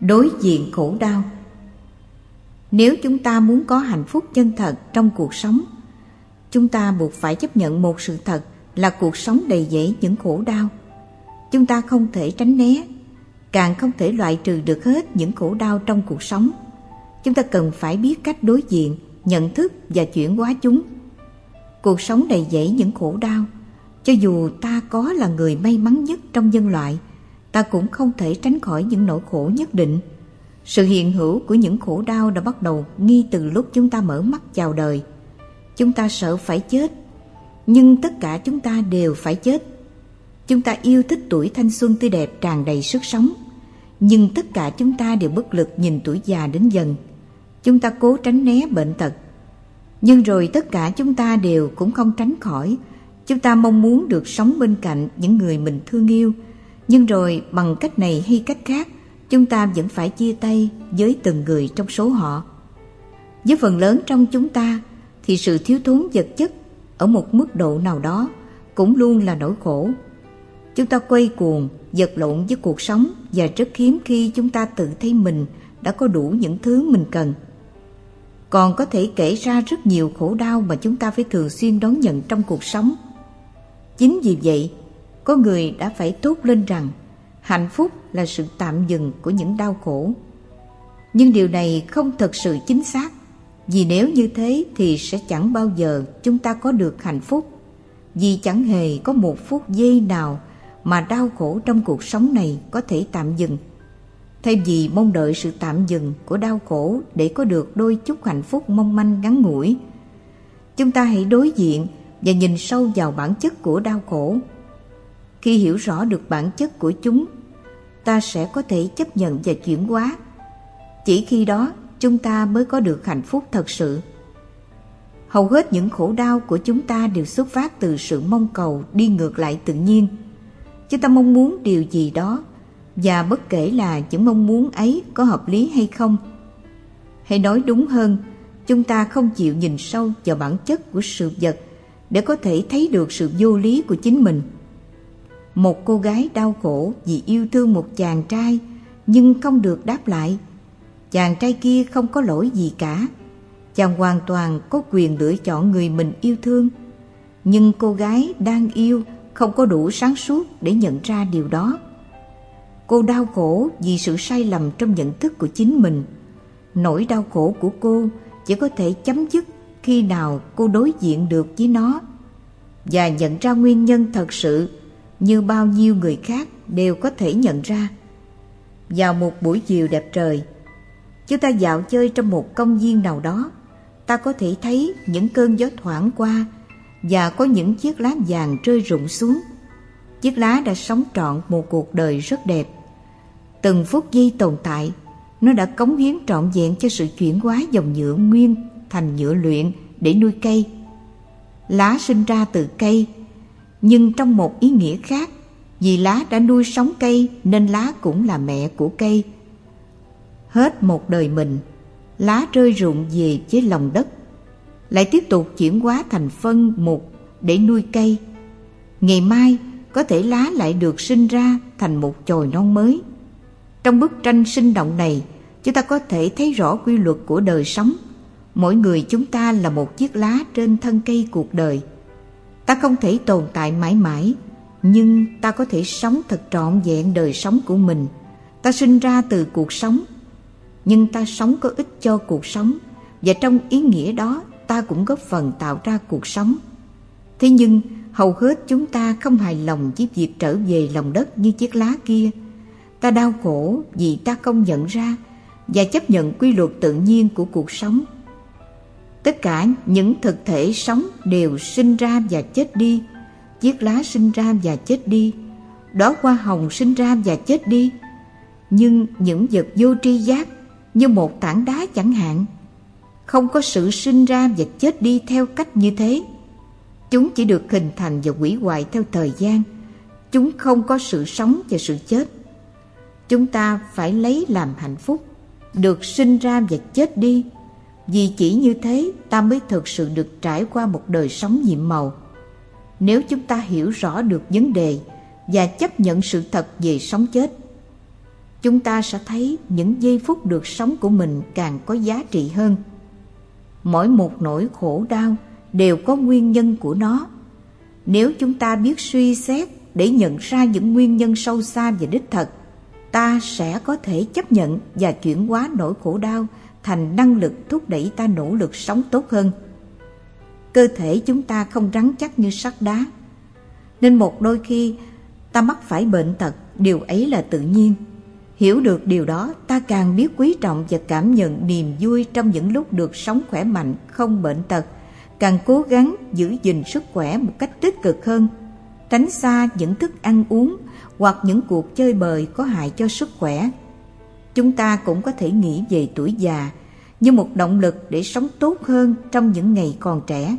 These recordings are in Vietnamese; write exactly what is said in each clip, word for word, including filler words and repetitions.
Đối diện khổ đau. Nếu chúng ta muốn có hạnh phúc chân thật trong cuộc sống, chúng ta buộc phải chấp nhận một sự thật là cuộc sống đầy dẫy những khổ đau. Chúng ta không thể tránh né, càng không thể loại trừ được hết những khổ đau trong cuộc sống. Chúng ta cần phải biết cách đối diện, nhận thức và chuyển hóa chúng. Cuộc sống đầy dẫy những khổ đau. Cho dù ta có là người may mắn nhất trong nhân loại, ta cũng không thể tránh khỏi những nỗi khổ nhất định. Sự hiện hữu của những khổ đau đã bắt đầu ngay từ lúc chúng ta mở mắt chào đời. Chúng ta sợ phải chết, nhưng tất cả chúng ta đều phải chết. Chúng ta yêu thích tuổi thanh xuân tươi đẹp tràn đầy sức sống, nhưng tất cả chúng ta đều bất lực nhìn tuổi già đến dần. Chúng ta cố tránh né bệnh tật, nhưng rồi tất cả chúng ta đều cũng không tránh khỏi. Chúng ta mong muốn được sống bên cạnh những người mình thương yêu, nhưng rồi bằng cách này hay cách khác, chúng ta vẫn phải chia tay với từng người trong số họ. Với phần lớn trong chúng ta thì sự thiếu thốn vật chất ở một mức độ nào đó cũng luôn là nỗi khổ. Chúng ta quay cuồng, vật lộn với cuộc sống và rất hiếm khi chúng ta tự thấy mình đã có đủ những thứ mình cần. Còn có thể kể ra rất nhiều khổ đau mà chúng ta phải thường xuyên đón nhận trong cuộc sống. Chính vì vậy, có người đã phải thốt lên rằng hạnh phúc là sự tạm dừng của những đau khổ. Nhưng điều này không thật sự chính xác, vì nếu như thế thì sẽ chẳng bao giờ chúng ta có được hạnh phúc. Vì chẳng hề có một phút giây nào mà đau khổ trong cuộc sống này có thể tạm dừng. Thay vì mong đợi sự tạm dừng của đau khổ để có được đôi chút hạnh phúc mong manh ngắn ngủi, chúng ta hãy đối diện và nhìn sâu vào bản chất của đau khổ. Khi hiểu rõ được bản chất của chúng, ta sẽ có thể chấp nhận và chuyển hóa. Chỉ khi đó chúng ta mới có được hạnh phúc thật sự. Hầu hết những khổ đau của chúng ta đều xuất phát từ sự mong cầu đi ngược lại tự nhiên. Chúng ta mong muốn điều gì đó, và bất kể là những mong muốn ấy có hợp lý hay không. Hay nói đúng hơn, chúng ta không chịu nhìn sâu vào bản chất của sự vật để có thể thấy được sự vô lý của chính mình. Một cô gái đau khổ vì yêu thương một chàng trai nhưng không được đáp lại. Chàng trai kia không có lỗi gì cả. Chàng hoàn toàn có quyền lựa chọn người mình yêu thương. Nhưng cô gái đang yêu không có đủ sáng suốt để nhận ra điều đó. Cô đau khổ vì sự sai lầm trong nhận thức của chính mình. Nỗi đau khổ của cô chỉ có thể chấm dứt khi nào cô đối diện được với nó và nhận ra nguyên nhân thật sự như bao nhiêu người khác đều có thể nhận ra. Vào một buổi chiều đẹp trời, chúng ta dạo chơi trong một công viên nào đó, ta có thể thấy những cơn gió thoảng qua và có những chiếc lá vàng rơi rụng xuống. Chiếc lá đã sống trọn một cuộc đời rất đẹp. Từng phút giây tồn tại, nó đã cống hiến trọn vẹn cho sự chuyển hóa dòng nhựa nguyên thành nhựa luyện để nuôi cây. Lá sinh ra từ cây, nhưng trong một ý nghĩa khác, vì lá đã nuôi sống cây nên lá cũng là mẹ của cây. Hết một đời mình, lá rơi rụng về với lòng đất, lại tiếp tục chuyển hóa thành phân mục để nuôi cây. Ngày mai có thể lá lại được sinh ra thành một chồi non mới. Trong bức tranh sinh động này, chúng ta có thể thấy rõ quy luật của đời sống. Mỗi người chúng ta là một chiếc lá trên thân cây cuộc đời. Ta không thể tồn tại mãi mãi, nhưng ta có thể sống thật trọn vẹn đời sống của mình. Ta sinh ra từ cuộc sống, nhưng ta sống có ích cho cuộc sống, và trong ý nghĩa đó ta cũng góp phần tạo ra cuộc sống. Thế nhưng hầu hết chúng ta không hài lòng với việc trở về lòng đất như chiếc lá kia. Ta đau khổ vì ta không nhận ra và chấp nhận quy luật tự nhiên của cuộc sống. Tất cả những thực thể sống đều sinh ra và chết đi. Chiếc lá sinh ra và chết đi. Đóa hoa hồng sinh ra và chết đi. Nhưng những vật vô tri giác như một tảng đá chẳng hạn, không có sự sinh ra và chết đi theo cách như thế. Chúng chỉ được hình thành và hủy hoại theo thời gian. Chúng không có sự sống và sự chết. Chúng ta phải lấy làm hạnh phúc được sinh ra và chết đi, vì chỉ như thế ta mới thực sự được trải qua một đời sống nhiệm màu. Nếu chúng ta hiểu rõ được vấn đề và chấp nhận sự thật về sống chết, chúng ta sẽ thấy những giây phút được sống của mình càng có giá trị hơn. Mỗi một nỗi khổ đau đều có nguyên nhân của nó. Nếu chúng ta biết suy xét để nhận ra những nguyên nhân sâu xa và đích thực, ta sẽ có thể chấp nhận và chuyển hóa nỗi khổ đau thành năng lực thúc đẩy ta nỗ lực sống tốt hơn. Cơ thể chúng ta không rắn chắc như sắt đá, nên một đôi khi ta mắc phải bệnh tật, điều ấy là tự nhiên. Hiểu được điều đó, ta càng biết quý trọng và cảm nhận niềm vui trong những lúc được sống khỏe mạnh, không bệnh tật, càng cố gắng giữ gìn sức khỏe một cách tích cực hơn, tránh xa những thức ăn uống hoặc những cuộc chơi bời có hại cho sức khỏe. Chúng ta cũng có thể nghĩ về tuổi già như một động lực để sống tốt hơn trong những ngày còn trẻ.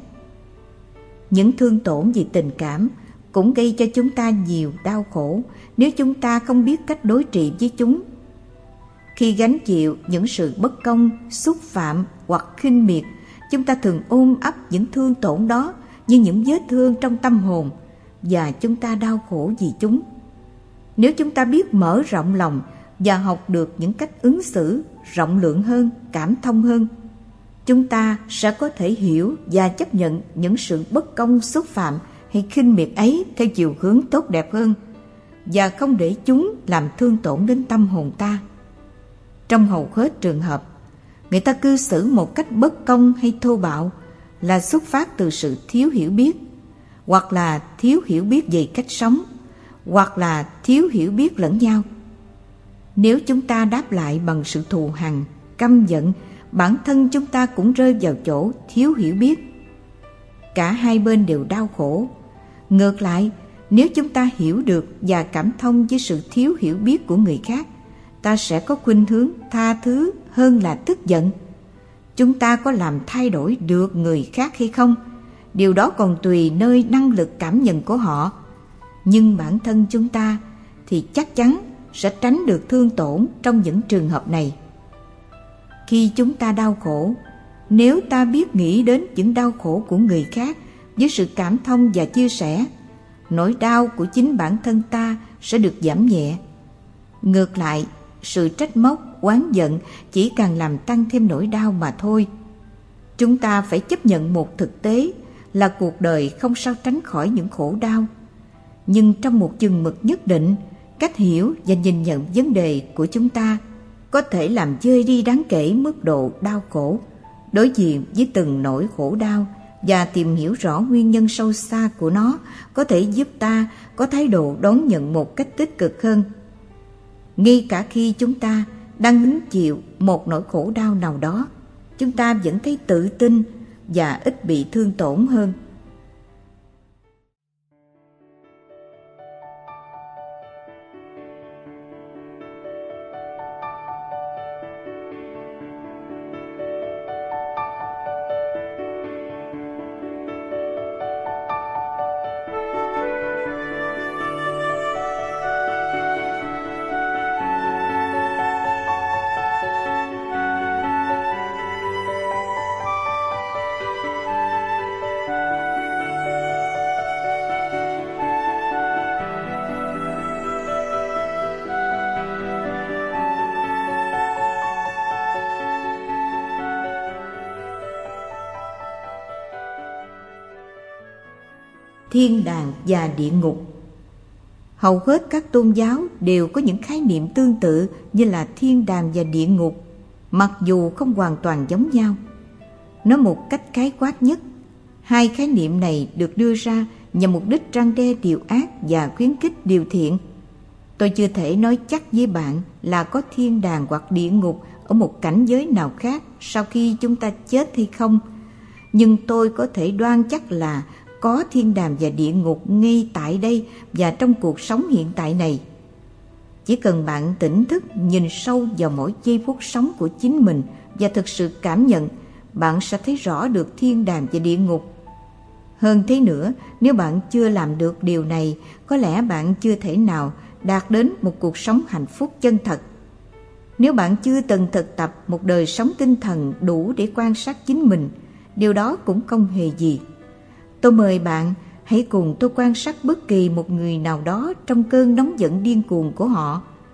Những thương tổn về tình cảm cũng gây cho chúng ta nhiều đau khổ nếu chúng ta không biết cách đối trị với chúng. Khi gánh chịu những sự bất công, xúc phạm hoặc khinh miệt, chúng ta thường ôm ấp những thương tổn đó như những vết thương trong tâm hồn, và chúng ta đau khổ vì chúng. Nếu chúng ta biết mở rộng lòng và học được những cách ứng xử rộng lượng hơn, cảm thông hơn, chúng ta sẽ có thể hiểu và chấp nhận những sự bất công, xúc phạm hay khinh miệt ấy theo chiều hướng tốt đẹp hơn, và không để chúng làm thương tổn đến tâm hồn ta. Trong hầu hết trường hợp, người ta cư xử một cách bất công hay thô bạo là xuất phát từ sự thiếu hiểu biết, hoặc là thiếu hiểu biết về cách sống, hoặc là thiếu hiểu biết lẫn nhau. Nếu chúng ta đáp lại bằng sự thù hằn, căm giận, bản thân chúng ta cũng rơi vào chỗ thiếu hiểu biết. Cả hai bên đều đau khổ. Ngược lại, nếu chúng ta hiểu được và cảm thông với sự thiếu hiểu biết của người khác, ta sẽ có khuynh hướng tha thứ hơn là tức giận. Chúng ta có làm thay đổi được người khác hay không? Điều đó còn tùy nơi năng lực cảm nhận của họ. Nhưng bản thân chúng ta thì chắc chắn sẽ tránh được thương tổn trong những trường hợp này. Khi chúng ta đau khổ, nếu ta biết nghĩ đến những đau khổ của người khác với sự cảm thông và chia sẻ, nỗi đau của chính bản thân ta sẽ được giảm nhẹ. Ngược lại, sự trách móc, oán giận chỉ càng làm tăng thêm nỗi đau mà thôi. Chúng ta phải chấp nhận một thực tế là cuộc đời không sao tránh khỏi những khổ đau. Nhưng trong một chừng mực nhất định, cách hiểu và nhìn nhận vấn đề của chúng ta có thể làm vơi đi đáng kể mức độ đau khổ. Đối diện với từng nỗi khổ đau và tìm hiểu rõ nguyên nhân sâu xa của nó có thể giúp ta có thái độ đón nhận một cách tích cực hơn. Ngay cả khi chúng ta đang hứng chịu một nỗi khổ đau nào đó, chúng ta vẫn thấy tự tin và ít bị thương tổn hơn. Thiên đàng và địa ngục. Hầu hết các tôn giáo đều có những khái niệm tương tự như là thiên đàng và địa ngục, mặc dù không hoàn toàn giống nhau. Nói một cách khái quát nhất, hai khái niệm này được đưa ra nhằm mục đích răn đe điều ác và khuyến khích điều thiện. Tôi chưa thể nói chắc với bạn là có thiên đàng hoặc địa ngục ở một cảnh giới nào khác sau khi chúng ta chết hay không, nhưng tôi có thể đoan chắc là có thiên đàng và địa ngục ngay tại đây và trong cuộc sống hiện tại này. Chỉ cần bạn tỉnh thức nhìn sâu vào mỗi giây phút sống của chính mình và thực sự cảm nhận, bạn sẽ thấy rõ được thiên đàng và địa ngục. Hơn thế nữa, nếu bạn chưa làm được điều này, có lẽ bạn chưa thể nào đạt đến một cuộc sống hạnh phúc chân thật. Nếu bạn chưa từng thực tập một đời sống tinh thần đủ để quan sát chính mình, điều đó cũng không hề gì. Tôi mời bạn hãy cùng tôi quan sát bất kỳ một người nào đó trong cơn nóng giận điên cuồng của họ,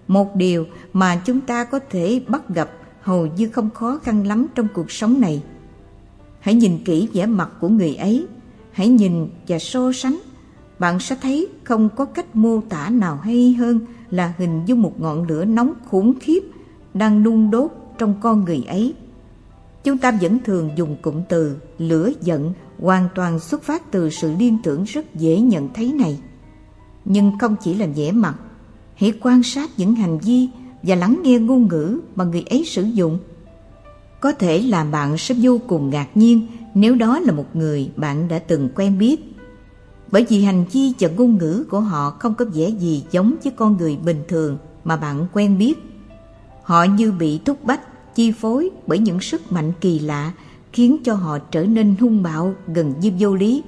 một điều mà chúng ta có thể bắt gặp hầu như không khó khăn lắm trong cuộc sống này. Hãy nhìn kỹ vẻ mặt của người ấy, hãy nhìn và so sánh. Bạn sẽ thấy không có cách mô tả nào hay hơn là hình dung một ngọn lửa nóng khủng khiếp đang nung đốt trong con người ấy. Chúng ta vẫn thường dùng cụm từ lửa giận hoàn toàn xuất phát từ sự liên tưởng rất dễ nhận thấy này. Nhưng không chỉ là vẻ mặt, hãy quan sát những hành vi và lắng nghe ngôn ngữ mà người ấy sử dụng. Có thể là bạn sẽ vô cùng ngạc nhiên nếu đó là một người bạn đã từng quen biết, bởi vì hành vi và ngôn ngữ của họ không có vẻ gì giống với con người bình thường mà bạn quen biết. Họ như bị thúc bách, chi phối bởi những sức mạnh kỳ lạ khiến cho họ trở nên hung bạo, gần như vô lý.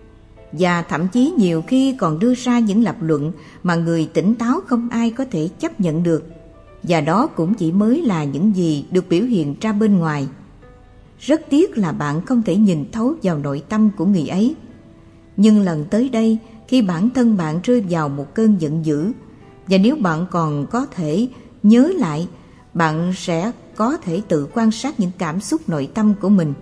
Và thậm chí nhiều khi còn đưa ra những lập luận mà người tỉnh táo không ai có thể chấp nhận được. Và đó cũng chỉ mới là những gì được biểu hiện ra bên ngoài. Rất tiếc là bạn không thể nhìn thấu vào nội tâm của người ấy. Nhưng lần tới đây, khi bản thân bạn rơi vào một cơn giận dữ, và nếu bạn còn có thể nhớ lại, bạn sẽ có thể tự quan sát những cảm xúc nội tâm của mình.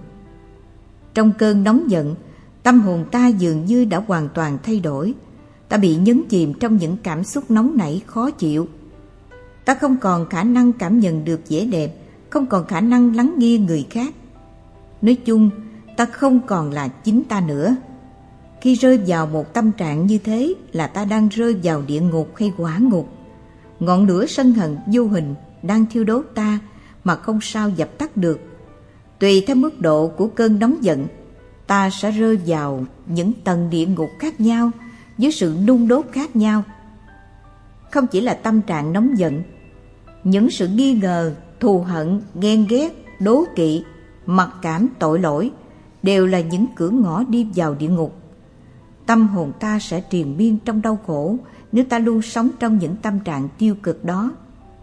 Trong cơn nóng giận, tâm hồn ta dường như đã hoàn toàn thay đổi. Ta bị nhấn chìm trong những cảm xúc nóng nảy khó chịu. Ta không còn khả năng cảm nhận được vẻ đẹp, không còn khả năng lắng nghe người khác. Nói chung, ta không còn là chính ta nữa. Khi rơi vào một tâm trạng như thế là ta đang rơi vào địa ngục hay hỏa ngục. Ngọn lửa sân hận vô hình đang thiêu đốt ta mà không sao dập tắt được. Tùy theo mức độ của cơn nóng giận, ta sẽ rơi vào những tầng địa ngục khác nhau với sự nung đốt khác nhau. Không chỉ là tâm trạng nóng giận, những sự nghi ngờ, thù hận, ghen ghét, đố kỵ, mặc cảm, tội lỗi đều là những cửa ngõ đi vào địa ngục. Tâm hồn ta sẽ triền miên trong đau khổ nếu ta luôn sống trong những tâm trạng tiêu cực đó.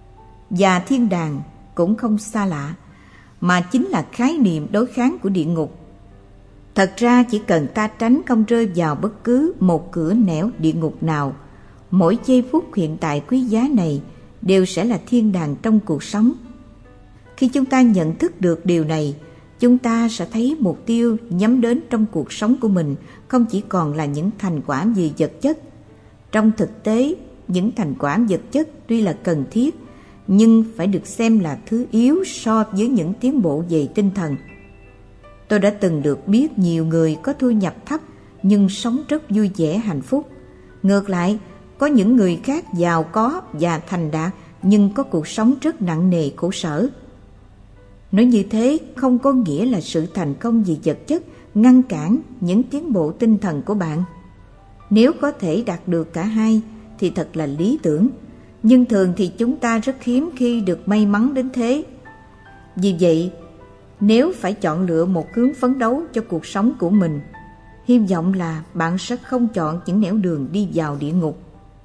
Và thiên đàng cũng không xa lạ, mà chính là khái niệm đối kháng của địa ngục. Thật ra chỉ cần ta tránh không rơi vào bất cứ một cửa nẻo địa ngục nào, mỗi giây phút hiện tại quý giá này đều sẽ là thiên đàng trong cuộc sống. Khi chúng ta nhận thức được điều này, chúng ta sẽ thấy mục tiêu nhắm đến trong cuộc sống của mình không chỉ còn là những thành quả về vật chất. Trong thực tế, những thành quả vật chất tuy là cần thiết, nhưng phải được xem là thứ yếu so với những tiến bộ về tinh thần. Tôi đã từng được biết nhiều người có thu nhập thấp nhưng sống rất vui vẻ hạnh phúc. Ngược lại, có những người khác giàu có và thành đạt nhưng có cuộc sống rất nặng nề khổ sở. Nói như thế không có nghĩa là sự thành công về vật chất ngăn cản những tiến bộ tinh thần của bạn. Nếu có thể đạt được cả hai thì thật là lý tưởng, nhưng thường thì chúng ta rất hiếm khi được may mắn đến thế. Vì vậy, nếu phải chọn lựa một hướng phấn đấu cho cuộc sống của mình, hy vọng là bạn sẽ không chọn những nẻo đường đi vào địa ngục.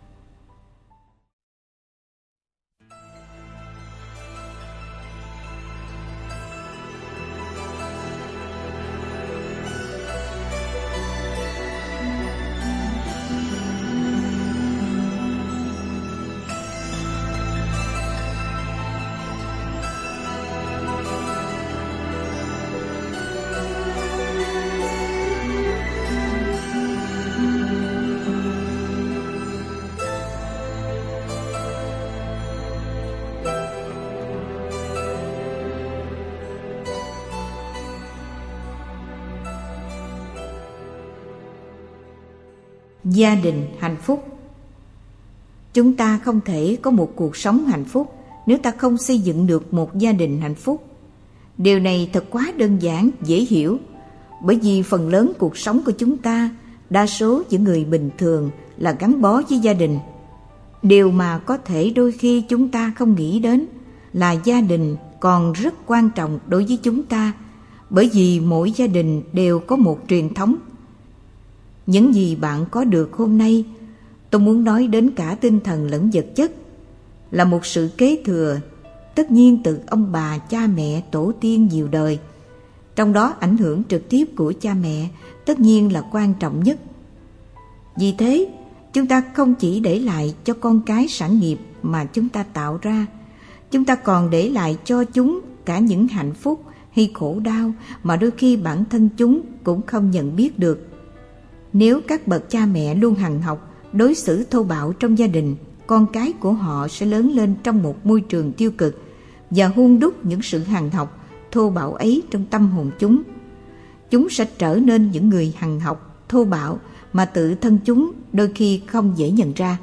Gia đình hạnh phúc. Chúng ta không thể có một cuộc sống hạnh phúc nếu ta không xây dựng được một gia đình hạnh phúc. Điều này thật quá đơn giản, dễ hiểu, bởi vì phần lớn cuộc sống của chúng ta, đa số những người bình thường là gắn bó với gia đình. Điều mà có thể đôi khi chúng ta không nghĩ đến là gia đình còn rất quan trọng đối với chúng ta, bởi vì mỗi gia đình đều có một truyền thống. Những gì bạn có được hôm nay, tôi muốn nói đến cả tinh thần lẫn vật chất, là một sự kế thừa, tất nhiên từ ông bà, cha mẹ, tổ tiên nhiều đời. Trong đó ảnh hưởng trực tiếp của cha mẹ tất nhiên là quan trọng nhất. Vì thế, Chúng ta không chỉ để lại cho con cái sản nghiệp mà chúng ta tạo ra, chúng ta còn để lại cho chúng cả những hạnh phúc hay khổ đau mà đôi khi bản thân chúng cũng không nhận biết được. Nếu các bậc cha mẹ luôn hằn học, đối xử thô bạo trong gia đình, con cái của họ sẽ lớn lên trong một môi trường tiêu cực và hun đúc những sự hằn học, thô bạo ấy trong tâm hồn chúng. Chúng sẽ trở nên những người hằn học, thô bạo mà tự thân chúng đôi khi không dễ nhận ra.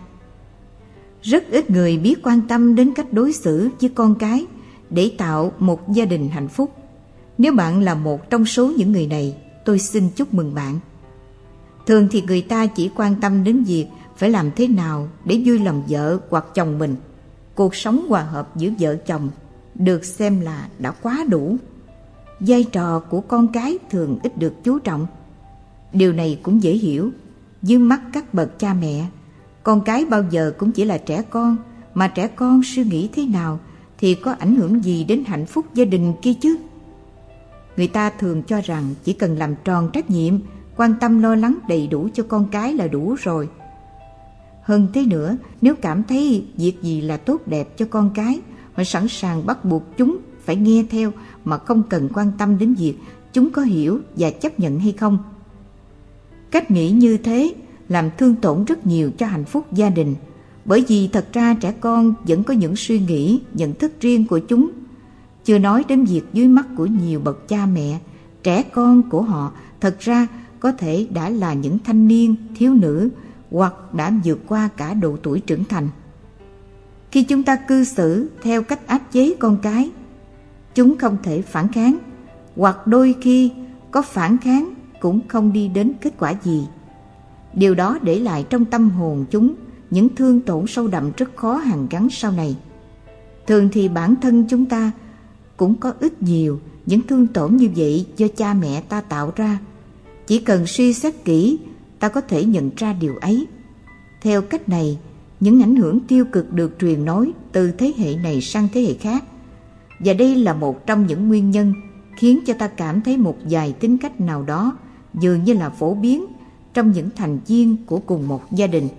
Rất ít người biết quan tâm đến cách đối xử với con cái để tạo một gia đình hạnh phúc. Nếu bạn là một trong số những người này, tôi xin chúc mừng bạn. Thường thì người ta chỉ quan tâm đến việc phải làm thế nào để vui lòng vợ hoặc chồng mình. Cuộc sống hòa hợp giữa vợ chồng được xem là đã quá đủ. Vai trò của con cái thường ít được chú trọng. Điều này cũng dễ hiểu. Dưới mắt các bậc cha mẹ, con cái bao giờ cũng chỉ là trẻ con, mà trẻ con suy nghĩ thế nào thì có ảnh hưởng gì đến hạnh phúc gia đình kia chứ? Người ta thường cho rằng chỉ cần làm tròn trách nhiệm, quan tâm lo lắng đầy đủ cho con cái là đủ rồi. Hơn thế nữa, nếu cảm thấy việc gì là tốt đẹp cho con cái, họ sẵn sàng bắt buộc chúng phải nghe theo mà không cần quan tâm đến việc chúng có hiểu và chấp nhận hay không. Cách nghĩ như thế làm thương tổn rất nhiều cho hạnh phúc gia đình, bởi vì thật ra trẻ con vẫn có những suy nghĩ, nhận thức riêng của chúng. Chưa nói đến việc dưới mắt của nhiều bậc cha mẹ, trẻ con của họ thật ra có thể đã là những thanh niên, thiếu nữ hoặc đã vượt qua cả độ tuổi trưởng thành. Khi chúng ta cư xử theo cách áp chế con cái, chúng không thể phản kháng, hoặc đôi khi có phản kháng cũng không đi đến kết quả gì. Điều đó để lại trong tâm hồn chúng những thương tổn sâu đậm rất khó hàn gắn sau này. Thường thì bản thân chúng ta cũng có ít nhiều những thương tổn như vậy do cha mẹ ta tạo ra. Chỉ cần suy xét kỹ, ta có thể nhận ra điều ấy. Theo cách này, những ảnh hưởng tiêu cực được truyền nối từ thế hệ này sang thế hệ khác. Và đây là một trong những nguyên nhân khiến cho ta cảm thấy một vài tính cách nào đó dường như là phổ biến trong những thành viên của cùng một gia đình.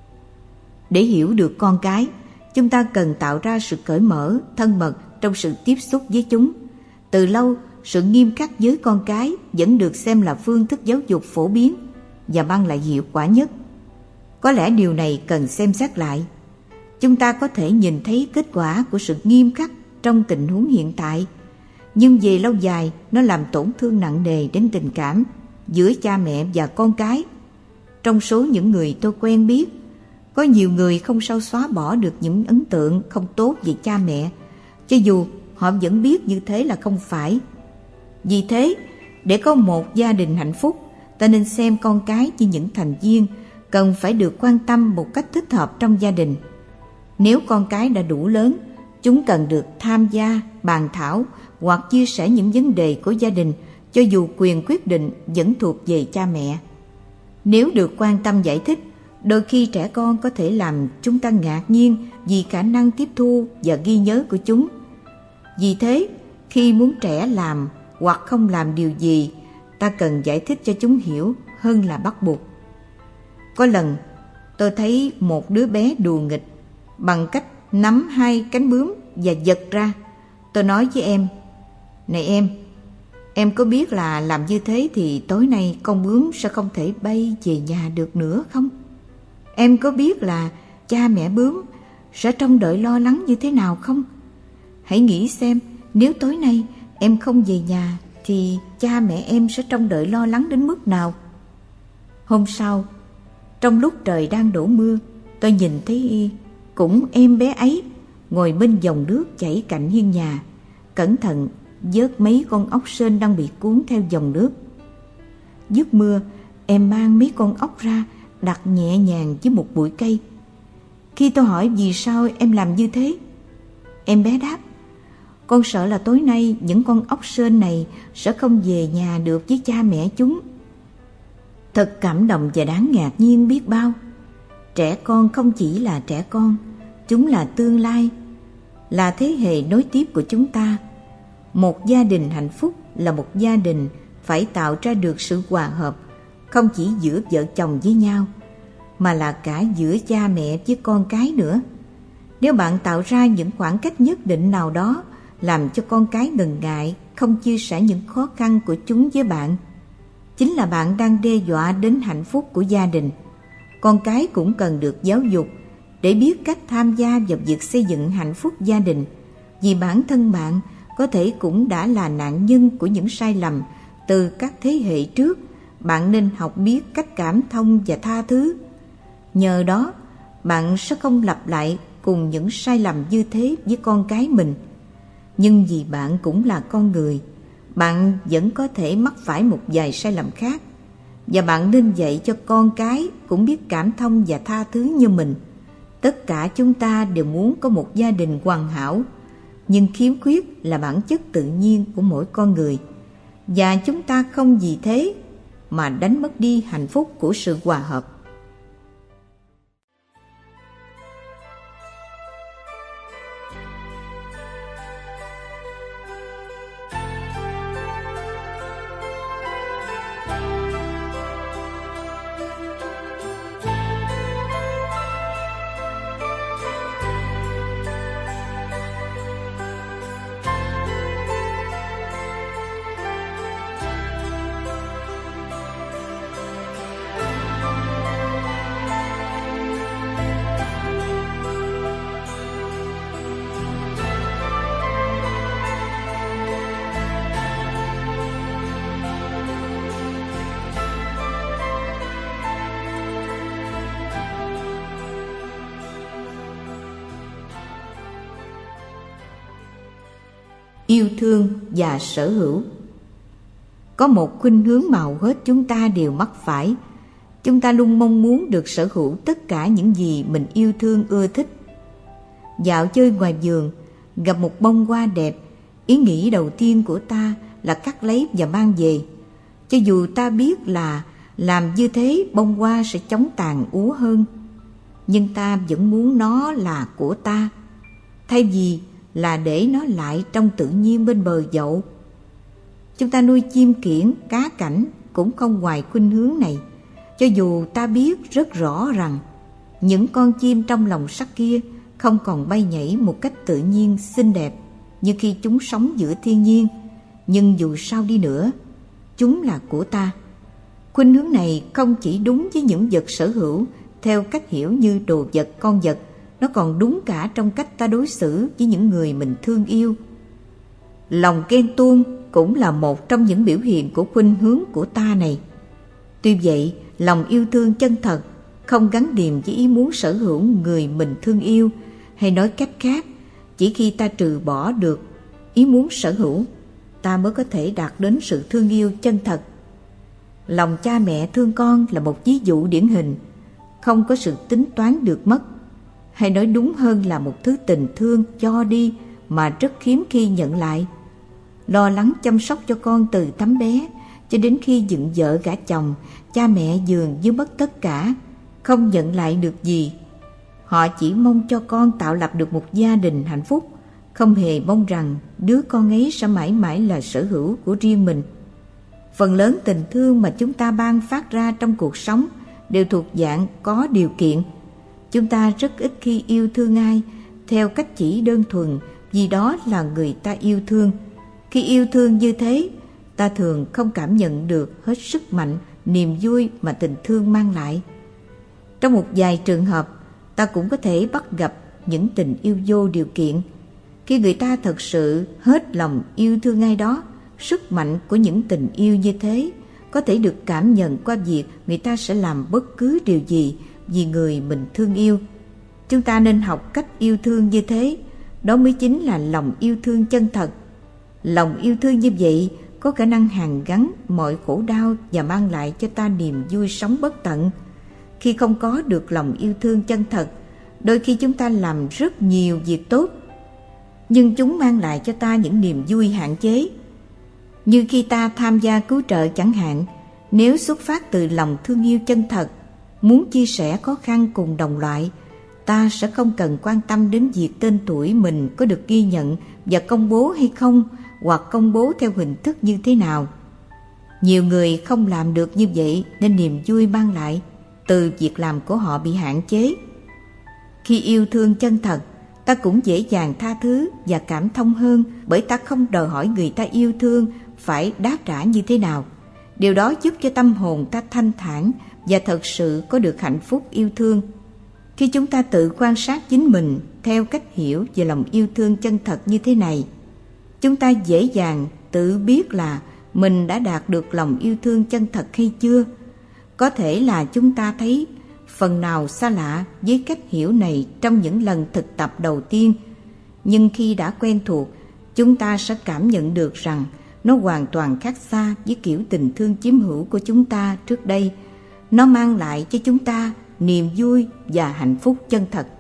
Để hiểu được con cái, chúng ta cần tạo ra sự cởi mở, thân mật trong sự tiếp xúc với chúng. Từ lâu, sự nghiêm khắc với con cái vẫn được xem là phương thức giáo dục phổ biến và mang lại hiệu quả nhất. Có lẽ điều này cần xem xét lại. Chúng ta có thể nhìn thấy kết quả của sự nghiêm khắc trong tình huống hiện tại, nhưng về lâu dài nó làm tổn thương nặng nề đến tình cảm giữa cha mẹ và con cái. Trong số những người tôi quen biết, có nhiều người không sao xóa bỏ được những ấn tượng không tốt về cha mẹ, cho dù họ vẫn biết như thế là không phải. Vì thế, để có một gia đình hạnh phúc, ta nên xem con cái như những thành viên cần phải được quan tâm một cách thích hợp trong gia đình. Nếu con cái đã đủ lớn, chúng cần được tham gia, bàn thảo hoặc chia sẻ những vấn đề của gia đình, cho dù quyền quyết định vẫn thuộc về cha mẹ. Nếu được quan tâm giải thích, đôi khi trẻ con có thể làm chúng ta ngạc nhiên vì khả năng tiếp thu và ghi nhớ của chúng. Vì thế, khi muốn trẻ làm hoặc không làm điều gì, ta cần giải thích cho chúng hiểu hơn là bắt buộc. Có lần, tôi thấy một đứa bé đùa nghịch bằng cách nắm hai cánh bướm và giật ra. Tôi nói với em, này em, em có biết là làm như thế thì tối nay con bướm sẽ không thể bay về nhà được nữa không? Em có biết là cha mẹ bướm sẽ trông đợi lo lắng như thế nào không? Hãy nghĩ xem, nếu tối nay em không về nhà thì cha mẹ em sẽ trông đợi lo lắng đến mức nào? Hôm sau, trong lúc trời đang đổ mưa, tôi nhìn thấy cũng em bé ấy ngồi bên dòng nước chảy cạnh hiên nhà, cẩn thận vớt mấy con ốc sên đang bị cuốn theo dòng nước. Dứt mưa, em mang mấy con ốc ra đặt nhẹ nhàng dưới một bụi cây. Khi tôi hỏi vì sao em làm như thế, em bé đáp, con sợ là tối nay những con ốc sên này sẽ không về nhà được với cha mẹ chúng. Thật cảm động và đáng ngạc nhiên biết bao. Trẻ con không chỉ là trẻ con, chúng là tương lai, là thế hệ nối tiếp của chúng ta. Một gia đình hạnh phúc là một gia đình phải tạo ra được sự hòa hợp, không chỉ giữa vợ chồng với nhau, mà là cả giữa cha mẹ với con cái nữa. Nếu bạn tạo ra những khoảng cách nhất định nào đó làm cho con cái ngần ngại, không chia sẻ những khó khăn của chúng với bạn, chính là bạn đang đe dọa đến hạnh phúc của gia đình. Con cái cũng cần được giáo dục để biết cách tham gia vào việc xây dựng hạnh phúc gia đình, vì bản thân bạn có thể cũng đã là nạn nhân của những sai lầm từ các thế hệ trước. Bạn nên học biết cách cảm thông và tha thứ. Nhờ đó, bạn sẽ không lặp lại cùng những sai lầm như thế với con cái mình. Nhưng vì bạn cũng là con người, bạn vẫn có thể mắc phải một vài sai lầm khác, và bạn nên dạy cho con cái cũng biết cảm thông và tha thứ như mình. Tất cả chúng ta đều muốn có một gia đình hoàn hảo, nhưng khiếm khuyết là bản chất tự nhiên của mỗi con người, và chúng ta không vì thế mà đánh mất đi hạnh phúc của sự hòa hợp. Yêu thương và sở hữu. Có một khuynh hướng mà hầu hết chúng ta đều mắc phải. Chúng ta luôn mong muốn được sở hữu tất cả những gì mình yêu thương ưa thích. Dạo chơi ngoài vườn, gặp một bông hoa đẹp, ý nghĩ đầu tiên của ta là cắt lấy và mang về. Cho dù ta biết là làm như thế bông hoa sẽ chóng tàn úa hơn, nhưng ta vẫn muốn nó là của ta, thay vì là để nó lại trong tự nhiên bên bờ dậu. Chúng ta nuôi chim kiểng, cá cảnh cũng không ngoài khuynh hướng này, cho dù ta biết rất rõ rằng những con chim trong lồng sắt kia không còn bay nhảy một cách tự nhiên xinh đẹp như khi chúng sống giữa thiên nhiên, nhưng dù sao đi nữa, chúng là của ta. Khuynh hướng này không chỉ đúng với những vật sở hữu theo cách hiểu như đồ vật, con vật, nó còn đúng cả trong cách ta đối xử với những người mình thương yêu. Lòng ghen tuông cũng là một trong những biểu hiện của khuynh hướng của ta này. Tuy vậy, lòng yêu thương chân thật không gắn liền với ý muốn sở hữu người mình thương yêu, hay nói cách khác, chỉ khi ta trừ bỏ được ý muốn sở hữu, ta mới có thể đạt đến sự thương yêu chân thật. Lòng cha mẹ thương con là một ví dụ điển hình, không có sự tính toán được mất, hay nói đúng hơn là một thứ tình thương cho đi mà rất hiếm khi nhận lại. Lo lắng chăm sóc cho con từ tấm bé cho đến khi dựng vợ gả chồng, cha mẹ dường như mất tất cả, không nhận lại được gì. Họ chỉ mong cho con tạo lập được một gia đình hạnh phúc, không hề mong rằng đứa con ấy sẽ mãi mãi là sở hữu của riêng mình. Phần lớn tình thương mà chúng ta ban phát ra trong cuộc sống đều thuộc dạng có điều kiện. Chúng ta rất ít khi yêu thương ai theo cách chỉ đơn thuần vì đó là người ta yêu thương. Khi yêu thương như thế, ta thường không cảm nhận được hết sức mạnh, niềm vui mà tình thương mang lại. Trong một vài trường hợp, ta cũng có thể bắt gặp những tình yêu vô điều kiện. Khi người ta thật sự hết lòng yêu thương ai đó, sức mạnh của những tình yêu như thế có thể được cảm nhận qua việc người ta sẽ làm bất cứ điều gì vì người mình thương yêu. Chúng ta nên học cách yêu thương như thế, đó mới chính là lòng yêu thương chân thật. Lòng yêu thương như vậy có khả năng hàn gắn mọi khổ đau và mang lại cho ta niềm vui sống bất tận. Khi không có được lòng yêu thương chân thật, đôi khi chúng ta làm rất nhiều việc tốt, nhưng chúng mang lại cho ta những niềm vui hạn chế. Như khi ta tham gia cứu trợ chẳng hạn, nếu xuất phát từ lòng thương yêu chân thật, muốn chia sẻ khó khăn cùng đồng loại, ta sẽ không cần quan tâm đến việc tên tuổi mình có được ghi nhận và công bố hay không, hoặc công bố theo hình thức như thế nào. Nhiều người không làm được như vậy nên niềm vui mang lại từ việc làm của họ bị hạn chế. Khi yêu thương chân thật, ta cũng dễ dàng tha thứ và cảm thông hơn, bởi ta không đòi hỏi người ta yêu thương phải đáp trả như thế nào. Điều đó giúp cho tâm hồn ta thanh thản và thật sự có được hạnh phúc yêu thương. Khi chúng ta tự quan sát chính mình theo cách hiểu về lòng yêu thương chân thật như thế này, chúng ta dễ dàng tự biết là mình đã đạt được lòng yêu thương chân thật hay chưa. Có thể là chúng ta thấy phần nào xa lạ với cách hiểu này trong những lần thực tập đầu tiên, nhưng khi đã quen thuộc, chúng ta sẽ cảm nhận được rằng nó hoàn toàn khác xa với kiểu tình thương chiếm hữu của chúng ta trước đây. Nó mang lại cho chúng ta niềm vui và hạnh phúc chân thật.